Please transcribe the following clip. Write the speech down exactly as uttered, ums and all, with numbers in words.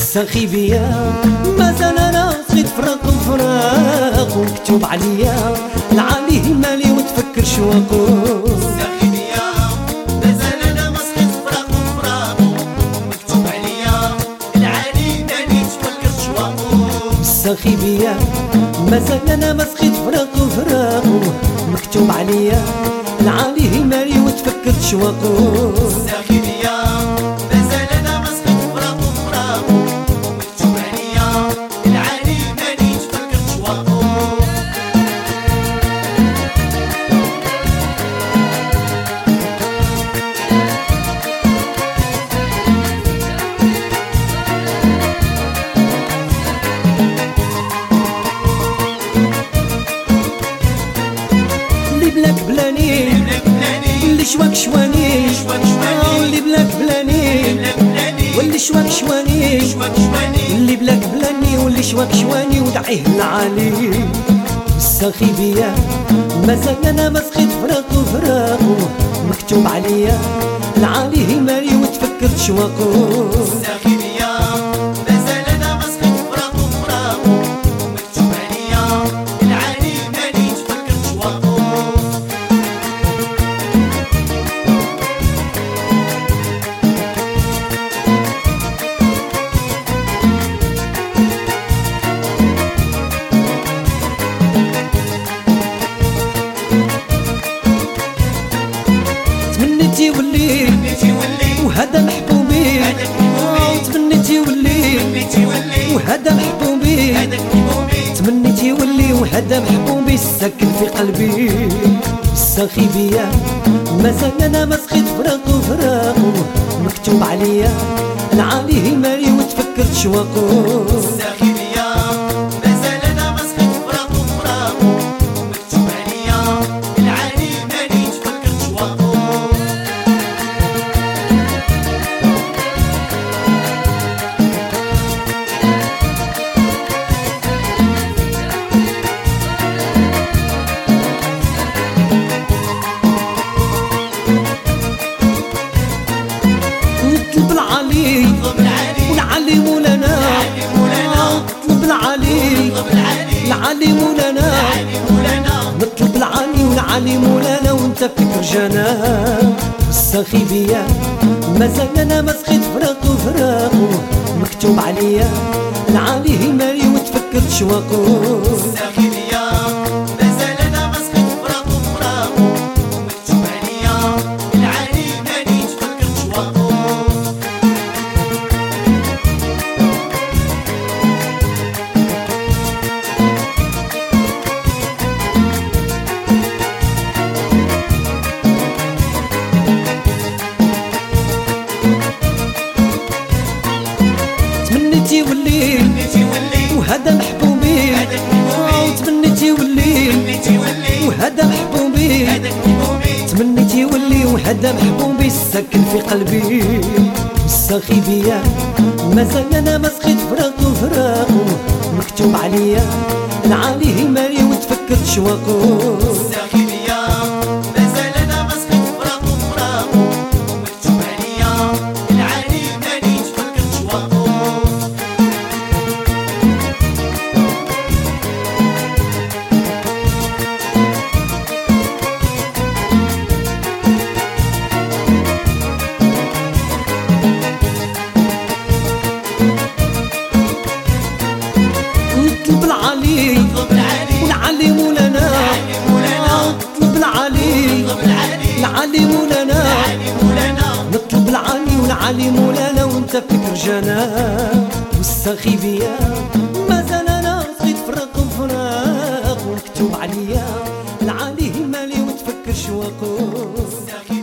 ساخي بيا مازال انا صغيت فراق وفراق ومكتوب عليا العالي مالي وتفكر شواقو. ساخي بيا مازال انا ما صغيت فراق وفراق ومكتوب عليا العالي مالي تفكر شواقو. ساخي بيا مازال انا ما صغيت فراق وفراق ومكتوب عليا العالي مالي وتفكر شواقو. ساخي بيا مازال انا ما صغيت فراق وفراق ومكتوب عليا العالي مالي تفكر شواقو. اللي بلاك بلاني واللي شواك شواني واللي بلاك بلاني واللي شواك شواني واللي بلاك بلاني واللي شواك شواني ودعيه العالي. ساخي بيا مازال انا ما صغيت فراق وفراق مكتوب عليا العالي مالي وتفكرت شواقو. ساخي بيا مازال انا ما صغيت فراق وفراق ومكتوب عليا العالي مالي تفكر شواقو. تمنيتي ولي وهذا محبوبي تمنيتي ولي وهذا محبوبي تمنيتي ولي وهذا محبوبي ساكن في قلبي. ساخي بيا مازال انا ما صغيت فراق وفراق مكتوب عليا العالي مالي وتفكرت شواقو. ساخي بيا مازال انا ما صغيت فراق وفراق ومكتوب عليا العالي مالي تفكر شواقو. نطلب العالي والعالي مولانا نطلب العالي العالي مولانا نطلب العالي والعالي مولانا وانت فكر جانا. ساخي بيا مازال انا ما صغيت فراق وفراق مكتوب عليا العالي مالي وتفكرت شواقو. ساخي بيا مازال انا ما صغيت فراق وفراق ومكتوب عليا العالي مالي تفكر شواقو. تمنيتي ولي وهذا محبوبي تمنيتي ولي وهذا محبوبي تمنيتي ولي وهذا محبوبي ساكن في قلبي. ساخي بيا مازال انا ما صغيت فراق وفراق مكتوب عليا العالي مالي وتفكرت شواقو. ساخي بيا مازال انا ما صغيت فراق وفراق ومكتوب عليا العالي مالي تفكر شواقو. نطلب العالي والعالي مولانا نطلب العالي العالي مولانا نطلب العالي والعالي مولانا وانت فكر جانا. والساخي بيا مازال انا صغيت فراق وفراق ومكتوب عليا العالي مالي وتفكر شواقو.